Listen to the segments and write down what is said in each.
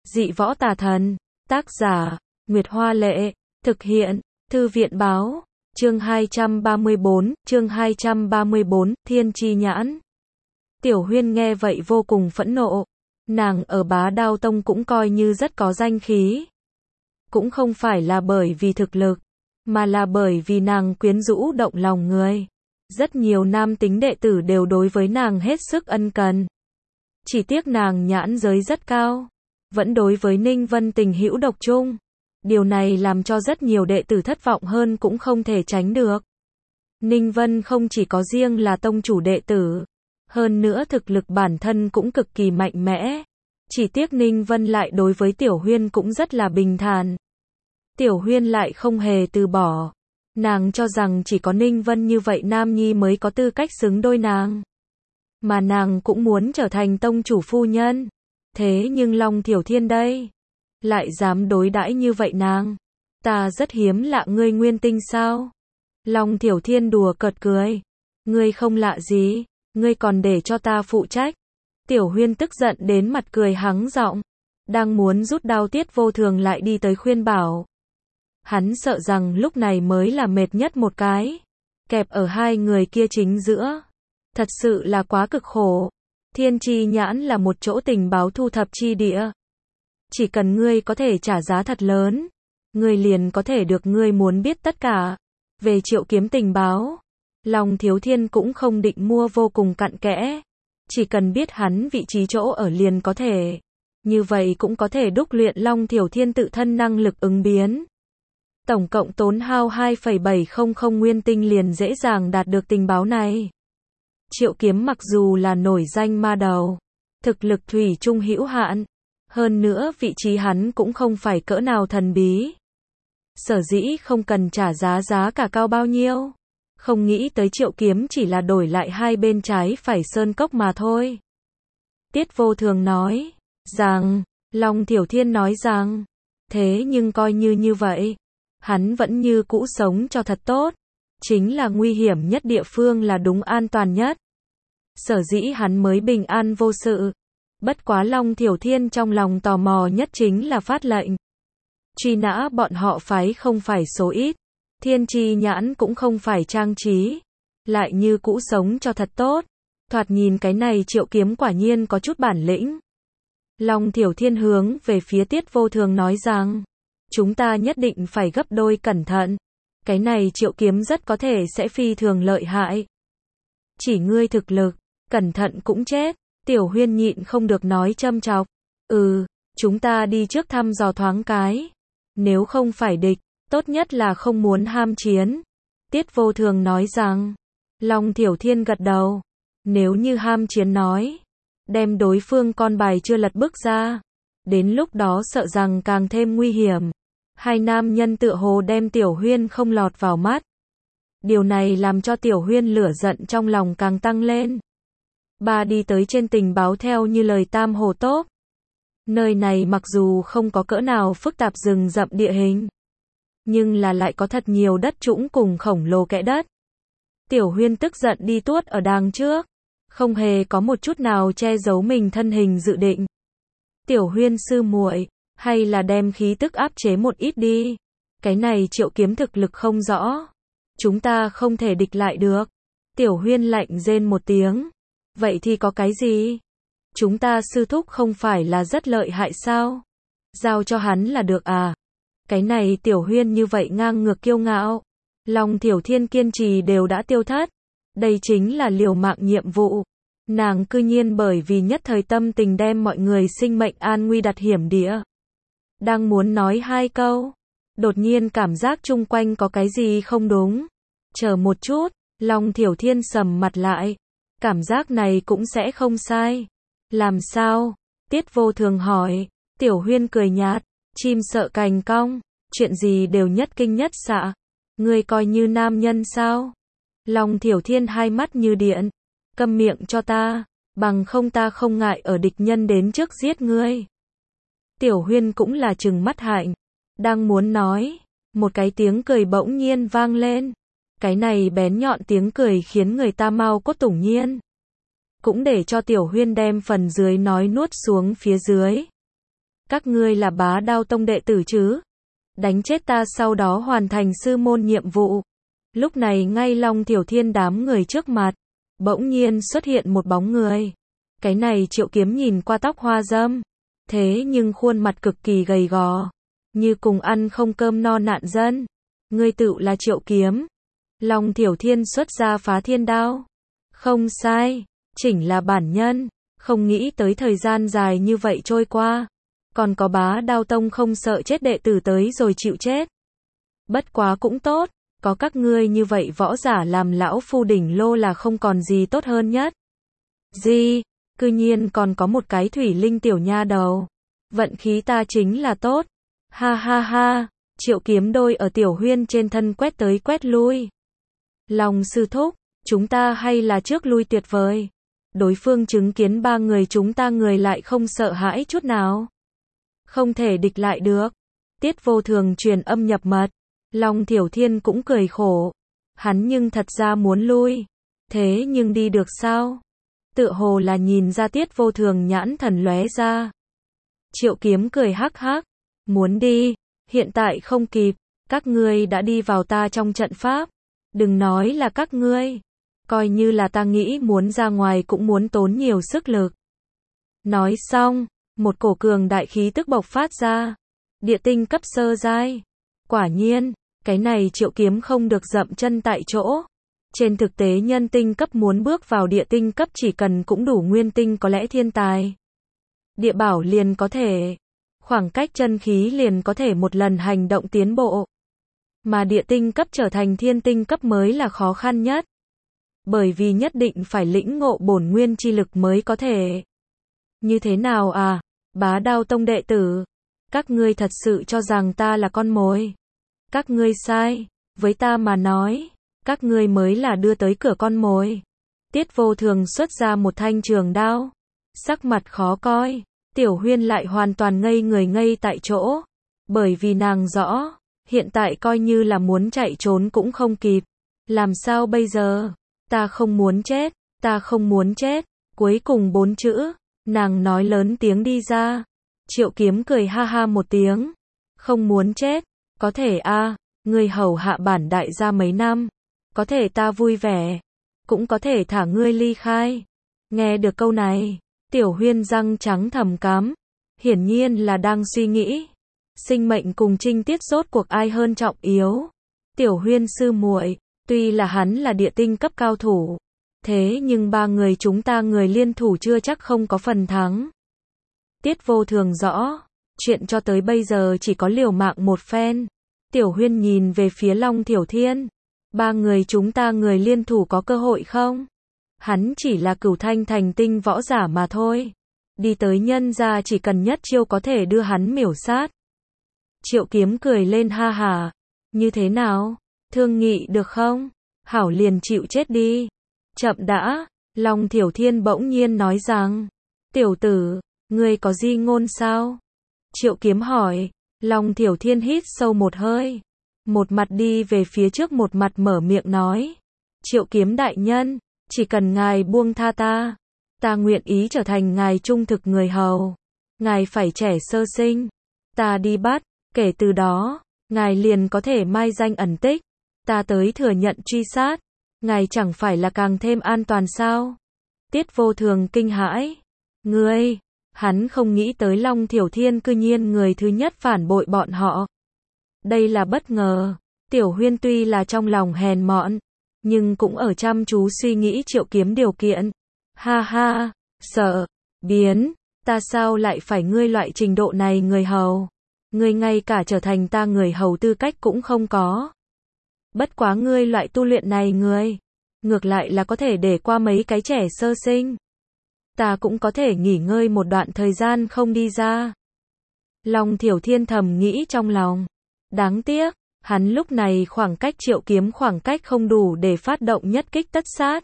Dị võ tà thần. Tác giả, Nguyệt Hoa Lệ. Thực hiện, Thư viện Báo. Chương 234, Thiên Chi Nhãn. Tiểu Huyên nghe vậy vô cùng phẫn nộ. Nàng ở Bá Đao Tông cũng coi như rất có danh khí. Cũng không phải là bởi vì thực lực, mà là bởi vì nàng quyến rũ động lòng người. Rất nhiều nam tính đệ tử đều đối với nàng hết sức ân cần. Chỉ tiếc nàng nhãn giới rất cao, vẫn đối với Ninh Vân tình hữu độc chung. Điều này làm cho rất nhiều đệ tử thất vọng hơn cũng không thể tránh được. Ninh Vân không chỉ có riêng là tông chủ đệ tử, hơn nữa thực lực bản thân cũng cực kỳ mạnh mẽ. Chỉ tiếc Ninh Vân lại đối với Tiểu Huyên cũng rất là bình thản. Tiểu Huyên lại không hề từ bỏ. Nàng cho rằng chỉ có Ninh Vân như vậy nam nhi mới có tư cách xứng đôi nàng. Mà nàng cũng muốn trở thành tông chủ phu nhân. Thế nhưng Long Thiểu Thiên đây, lại dám đối đãi như vậy nàng. Ta rất hiếm lạ ngươi nguyên tinh sao? Long Thiểu Thiên đùa cợt cười. Ngươi không lạ gì, ngươi còn để cho ta phụ trách. Tiểu Huyên tức giận đến mặt cười hắng giọng. Đang muốn rút đao Tiết Vô Thường lại đi tới khuyên bảo. Hắn sợ rằng lúc này mới là mệt nhất một cái. Kẹp ở hai người kia chính giữa. Thật sự là quá cực khổ. Thiên Chi Nhãn là một chỗ tình báo thu thập chi địa. Chỉ cần ngươi có thể trả giá thật lớn, ngươi liền có thể được ngươi muốn biết tất cả. Về Triệu Kiếm tình báo, Long Thiếu Thiên cũng không định mua vô cùng cặn kẽ. Chỉ cần biết hắn vị trí chỗ ở liền có thể. Như vậy cũng có thể đúc luyện Long Thiểu Thiên tự thân năng lực ứng biến. Tổng cộng tốn hao 2,700 nguyên tinh liền dễ dàng đạt được tình báo này. Triệu Kiếm mặc dù là nổi danh ma đầu, thực lực thủy chung hữu hạn, hơn nữa vị trí hắn cũng không phải cỡ nào thần bí. Sở dĩ không cần trả giá cả cao bao nhiêu. Không nghĩ tới Triệu Kiếm chỉ là đổi lại hai bên trái phải sơn cốc mà thôi. Tiết Vô Thường nói rằng, Long Thiểu Thiên nói rằng, thế nhưng coi như vậy, hắn vẫn như cũ sống cho thật tốt. Chính là nguy hiểm nhất địa phương là đúng an toàn nhất. Sở dĩ hắn mới bình an vô sự. Bất quá Long Thiểu Thiên trong lòng tò mò nhất chính là phát lệnh truy nã bọn họ phái không phải số ít. Thiên Chi Nhãn cũng không phải trang trí, lại như cũ sống cho thật tốt. Thoạt nhìn cái này Triệu Kiếm quả nhiên có chút bản lĩnh. Long Thiểu Thiên hướng về phía Tiết Vô Thường nói rằng, chúng ta nhất định phải gấp đôi cẩn thận. Cái này Triệu Kiếm rất có thể sẽ phi thường lợi hại. Chỉ ngươi thực lực, cẩn thận cũng chết. Tiểu Huyên nhịn không được nói châm chọc. Chúng ta đi trước thăm dò thoáng cái. Nếu không phải địch, tốt nhất là không muốn ham chiến. Tiết Vô Thường nói rằng, Long Thiểu Thiên gật đầu. Nếu như ham chiến nói, đem đối phương con bài chưa lật bước ra. Đến lúc đó sợ rằng càng thêm nguy hiểm. Hai nam nhân tựa hồ đem Tiểu Huyên không lọt vào mắt. Điều này làm cho Tiểu Huyên lửa giận trong lòng càng tăng lên. Bà đi tới trên tình báo theo như lời Tam Hồ Tốp. Nơi này mặc dù không có cỡ nào phức tạp rừng rậm địa hình, nhưng là lại có thật nhiều đất trũng cùng khổng lồ kẽ đất. Tiểu Huyên tức giận đi tuốt ở đằng trước, không hề có một chút nào che giấu mình thân hình dự định. Tiểu Huyên sư muội, hay là đem khí tức áp chế một ít đi. Cái này Triệu Kiếm thực lực không rõ, chúng ta không thể địch lại được. Tiểu Huyên lạnh rên một tiếng. Vậy thì có cái gì? Chúng ta sư thúc không phải là rất lợi hại sao? Giao cho hắn là được à? Cái này Tiểu Huyên như vậy ngang ngược kiêu ngạo. Long Thiểu Thiên kiên trì đều đã tiêu thất. Đây chính là liều mạng nhiệm vụ. Nàng cư nhiên bởi vì nhất thời tâm tình đem mọi người sinh mệnh an nguy đặt hiểm địa. Đang muốn nói hai câu, đột nhiên cảm giác chung quanh có cái gì không đúng. Chờ một chút, Long Thiểu Thiên sầm mặt lại. Cảm giác này cũng sẽ không sai. Làm sao? Tiết Vô Thường hỏi. Tiểu Huyên cười nhạt. Chim sợ cành cong. Chuyện gì đều nhất kinh nhất xạ. Ngươi coi như nam nhân sao? Long Thiểu Thiên hai mắt như điện. Câm miệng cho ta. Bằng không ta không ngại ở địch nhân đến trước giết ngươi. Tiểu Huyên cũng là trừng mắt hạnh. Đang muốn nói. Một cái tiếng cười bỗng nhiên vang lên. Cái này bén nhọn tiếng cười khiến người ta mau cốt tủng nhiên. Cũng để cho Tiểu Huyên đem phần dưới nói nuốt xuống phía dưới. Các ngươi là Bá Đao Tông đệ tử chứ? Đánh chết ta sau đó hoàn thành sư môn nhiệm vụ. Lúc này ngay Long Tiểu Thiên đám người trước mặt, bỗng nhiên xuất hiện một bóng người. Cái này Triệu Kiếm nhìn qua tóc hoa râm, thế nhưng khuôn mặt cực kỳ gầy gò, như cùng ăn không cơm no nạn dân. Ngươi tự là Triệu Kiếm. Long Tiểu Thiên xuất ra Phá Thiên Đao. Không sai, chỉnh là bản nhân. Không nghĩ tới thời gian dài như vậy trôi qua, còn có Bá Đao Tông không sợ chết đệ tử tới rồi chịu chết. Bất quá cũng tốt, có các ngươi như vậy võ giả làm lão phu đỉnh lô là không còn gì tốt hơn nhất. Gì, cư nhiên còn có một cái thủy linh tiểu nha đầu. Vận khí ta chính là tốt. Ha ha ha, Triệu Kiếm đôi ở Tiểu Huyên trên thân quét tới quét lui. Long sư thúc, chúng ta hay là trước lui tuyệt vời. Đối phương chứng kiến ba người chúng ta người lại không sợ hãi chút nào. Không thể địch lại được. Tiết Vô Thường truyền âm nhập mật. Long Tiểu Thiên cũng cười khổ. Hắn nhưng thật ra muốn lui. Thế nhưng đi được sao? Tựa hồ là nhìn ra Tiết Vô Thường nhãn thần lóe ra. Triệu Kiếm cười hắc hắc. Muốn đi, hiện tại không kịp. Các ngươi đã đi vào ta trong trận pháp. Đừng nói là các ngươi. Coi như là ta nghĩ muốn ra ngoài cũng muốn tốn nhiều sức lực. Nói xong, một cổ cường đại khí tức bộc phát ra. Địa tinh cấp sơ giai. Quả nhiên, cái này Triệu Kiếm không được dậm chân tại chỗ. Trên thực tế nhân tinh cấp muốn bước vào địa tinh cấp chỉ cần cũng đủ nguyên tinh có lẽ thiên tài. Địa bảo liền có thể. Khoảng cách chân khí liền có thể một lần hành động tiến bộ. Mà địa tinh cấp trở thành thiên tinh cấp mới là khó khăn nhất. Bởi vì nhất định phải lĩnh ngộ bổn nguyên chi lực mới có thể. Như thế nào à, Bá Đao Tông đệ tử? Các ngươi thật sự cho rằng ta là con mồi? Các ngươi sai, với ta mà nói, các ngươi mới là đưa tới cửa con mồi. Tiết Vô Thường xuất ra một thanh trường đao. Sắc mặt khó coi, Tiểu Huyên lại hoàn toàn ngây người ngây tại chỗ. Bởi vì nàng rõ, hiện tại coi như là muốn chạy trốn cũng không kịp. Làm sao bây giờ? Ta không muốn chết, ta không muốn chết. Cuối cùng 4 chữ, nàng nói lớn tiếng đi ra. Triệu Kiếm cười ha ha một tiếng. Không muốn chết, có thể a, ngươi hầu hạ bản đại gia mấy năm, có thể ta vui vẻ, cũng có thể thả ngươi ly khai. Nghe được câu này, Tiểu Huyên răng trắng thầm cắm, hiển nhiên là đang suy nghĩ, sinh mệnh cùng trinh tiết rốt cuộc ai hơn trọng yếu. Tiểu Huyên sư muội, tuy là hắn là địa tinh cấp cao thủ, thế nhưng ba người chúng ta người liên thủ chưa chắc không có phần thắng. Tiết Vô Thường rõ, chuyện cho tới bây giờ chỉ có liều mạng một phen. Tiểu Huyên nhìn về phía Long Tiểu Thiên. Ba người chúng ta người liên thủ có cơ hội không? Hắn chỉ là cửu thanh thành tinh võ giả mà thôi. Đi tới nhân gia chỉ cần nhất chiêu có thể đưa hắn miểu sát. Triệu Kiếm cười lên ha hả. Như thế nào? Thương nghị được không? Hảo liền chịu chết đi. Chậm đã. Long Tiểu Thiên bỗng nhiên nói rằng. Tiểu tử, ngươi có di ngôn sao? Triệu Kiếm hỏi. Long Tiểu Thiên hít sâu một hơi. Một mặt đi về phía trước một mặt mở miệng nói. Triệu Kiếm đại nhân, chỉ cần ngài buông tha ta, ta nguyện ý trở thành ngài trung thực người hầu. Ngài phải trẻ sơ sinh, ta đi bắt, kể từ đó, ngài liền có thể mai danh ẩn tích. Ta tới thừa nhận truy sát, ngài chẳng phải là càng thêm an toàn sao? Tiết Vô Thường kinh hãi. Ngươi, hắn không nghĩ tới Long Tiểu Thiên cư nhiên người thứ nhất phản bội bọn họ. Đây là bất ngờ. Tiểu Huyên tuy là trong lòng hèn mọn, nhưng cũng ở chăm chú suy nghĩ Triệu Kiếm điều kiện. Ha ha, sợ, biến, ta sao lại phải ngươi loại trình độ này người hầu? Ngươi ngay cả trở thành ta người hầu tư cách cũng không có. Bất quá ngươi loại tu luyện này ngươi, ngược lại là có thể để qua mấy cái trẻ sơ sinh. Ta cũng có thể nghỉ ngơi một đoạn thời gian không đi ra. Long Tiểu Thiên thầm nghĩ trong lòng. Đáng tiếc, hắn lúc này khoảng cách Triệu Kiếm khoảng cách không đủ để phát động nhất kích tất sát.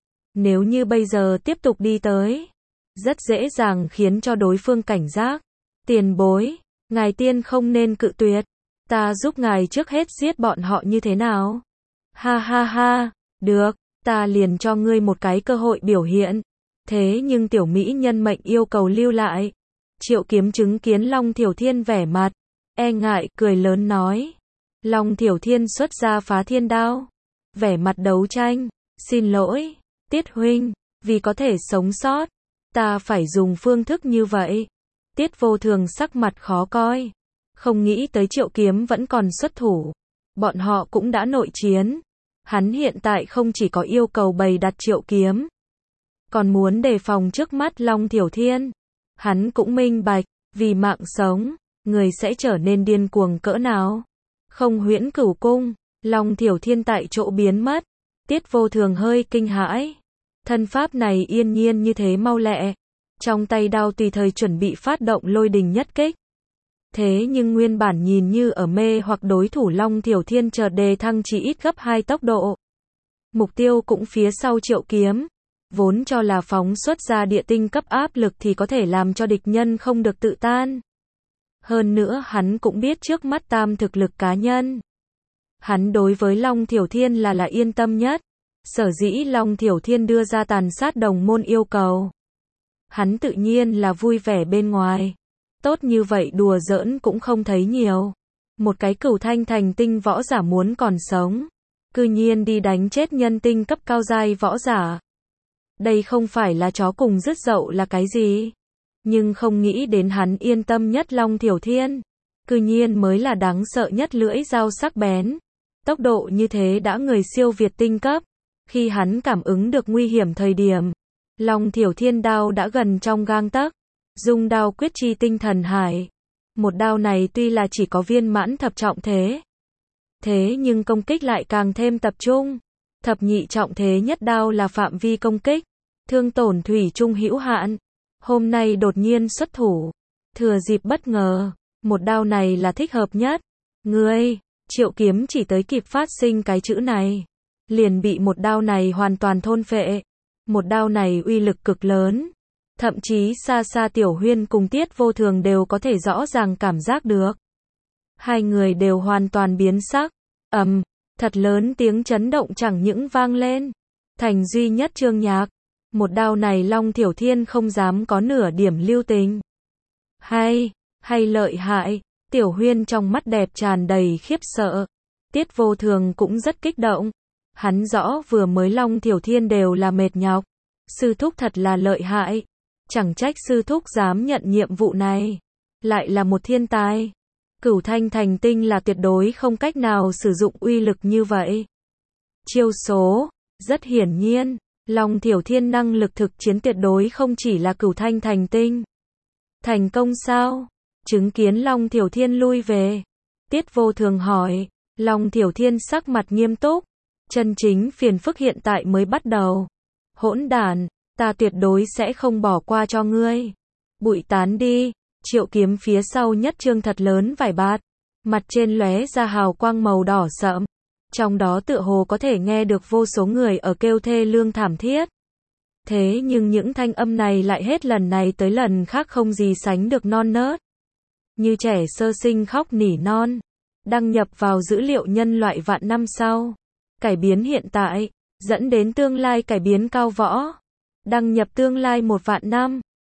Nếu như bây giờ tiếp tục đi tới, rất dễ dàng khiến cho đối phương cảnh giác. Tiền bối, ngài tiên không nên cự tuyệt. Ta giúp ngài trước hết giết bọn họ như thế nào? Ha ha ha, được, ta liền cho ngươi một cái cơ hội biểu hiện. Thế nhưng tiểu mỹ nhân mệnh yêu cầu lưu lại. Triệu Kiếm chứng kiến Long Thiểu Thiên vẻ mặt e ngại, cười lớn nói. Long Thiểu Thiên xuất ra Phá Thiên Đao, vẻ mặt đấu tranh, xin lỗi, Tiết huynh, vì có thể sống sót, ta phải dùng phương thức như vậy. Tiết Vô Thường sắc mặt khó coi, không nghĩ tới Triệu Kiếm vẫn còn xuất thủ. Bọn họ cũng đã nội chiến. Hắn hiện tại không chỉ có yêu cầu bày đặt Triệu Kiếm, còn muốn đề phòng trước mắt Long Thiểu Thiên. Hắn cũng minh bạch, vì mạng sống, người sẽ trở nên điên cuồng cỡ nào. Không Huyễn Cửu Cung, Long Thiểu Thiên tại chỗ biến mất. Tiết Vô Thường hơi kinh hãi. Thân pháp này yên nhiên như thế mau lẹ. Trong tay đao tùy thời chuẩn bị phát động lôi đình nhất kích. Thế nhưng nguyên bản nhìn như ở mê hoặc đối thủ Long Thiểu Thiên chợt đề thăng chỉ ít gấp 2 tốc độ. Mục tiêu cũng phía sau Triệu Kiếm. Vốn cho là phóng xuất ra địa tinh cấp áp lực thì có thể làm cho địch nhân không được tự tan. Hơn nữa hắn cũng biết trước mắt tam thực lực cá nhân. Hắn đối với Long Thiểu Thiên là yên tâm nhất. Sở dĩ Long Thiểu Thiên đưa ra tàn sát đồng môn yêu cầu. Hắn tự nhiên là vui vẻ bên ngoài. Tốt như vậy đùa giỡn cũng không thấy nhiều. Một cái Cửu Thanh thành tinh võ giả muốn còn sống, cư nhiên đi đánh chết nhân tinh cấp cao giai võ giả. Đây không phải là chó cùng rứt dậu là cái gì. Nhưng không nghĩ đến hắn yên tâm nhất Long Thiểu Thiên, cư nhiên mới là đáng sợ nhất lưỡi dao sắc bén. Tốc độ như thế đã người siêu việt tinh cấp. Khi hắn cảm ứng được nguy hiểm thời điểm, Long Thiểu Thiên đao đã gần trong gang tấc. Dung đao quyết chi tinh thần hải. Một đao này tuy là chỉ có viên mãn thập trọng thế nhưng công kích lại càng thêm tập trung. Thập nhị trọng thế nhất đao là phạm vi công kích, thương tổn thủy chung hữu hạn. Hôm nay đột nhiên xuất thủ, thừa dịp bất ngờ, một đao này là thích hợp nhất. Ngươi, Triệu Kiếm chỉ tới kịp phát sinh cái chữ này, liền bị một đao này hoàn toàn thôn phệ. Một đao này uy lực cực lớn. Thậm chí xa xa Tiểu Huyên cùng Tiết Vô Thường đều có thể rõ ràng cảm giác được. Hai người đều hoàn toàn biến sắc. Thật lớn tiếng chấn động chẳng những vang lên. Thành duy nhất Trương Nhạc. Một đao này Long Thiểu Thiên không dám có nửa điểm lưu tình. Hay lợi hại. Tiểu Huyên trong mắt đẹp tràn đầy khiếp sợ. Tiết Vô Thường cũng rất kích động. Hắn rõ vừa mới Long Thiểu Thiên đều là mệt nhọc. Sư thúc thật là lợi hại. Chẳng trách sư thúc dám nhận nhiệm vụ này. Lại là một thiên tài. Cửu Thanh thành tinh là tuyệt đối không cách nào sử dụng uy lực như vậy. Chiêu số, rất hiển nhiên, Long Thiểu Thiên năng lực thực chiến tuyệt đối không chỉ là Cửu Thanh thành tinh. Thành công sao? Chứng kiến Long Thiểu Thiên lui về. Tiết Vô Thường hỏi. Long Thiểu Thiên sắc mặt nghiêm túc. Chân chính phiền phức hiện tại mới bắt đầu. Hỗn đản, ta tuyệt đối sẽ không bỏ qua cho ngươi. Bụi tán đi. Triệu Kiếm phía sau nhất trương thật lớn vải bạt, mặt trên lóe ra hào quang màu đỏ sậm. Trong đó tựa hồ có thể nghe được vô số người ở kêu thê lương thảm thiết. Thế nhưng những thanh âm này lại hết lần này tới lần khác không gì sánh được non nớt. Như trẻ sơ sinh khóc nỉ non. Đăng nhập vào dữ liệu nhân loại vạn năm sau. Cải biến hiện tại, dẫn đến tương lai cải biến cao võ. Đăng nhập tương lai 1 vạn năm.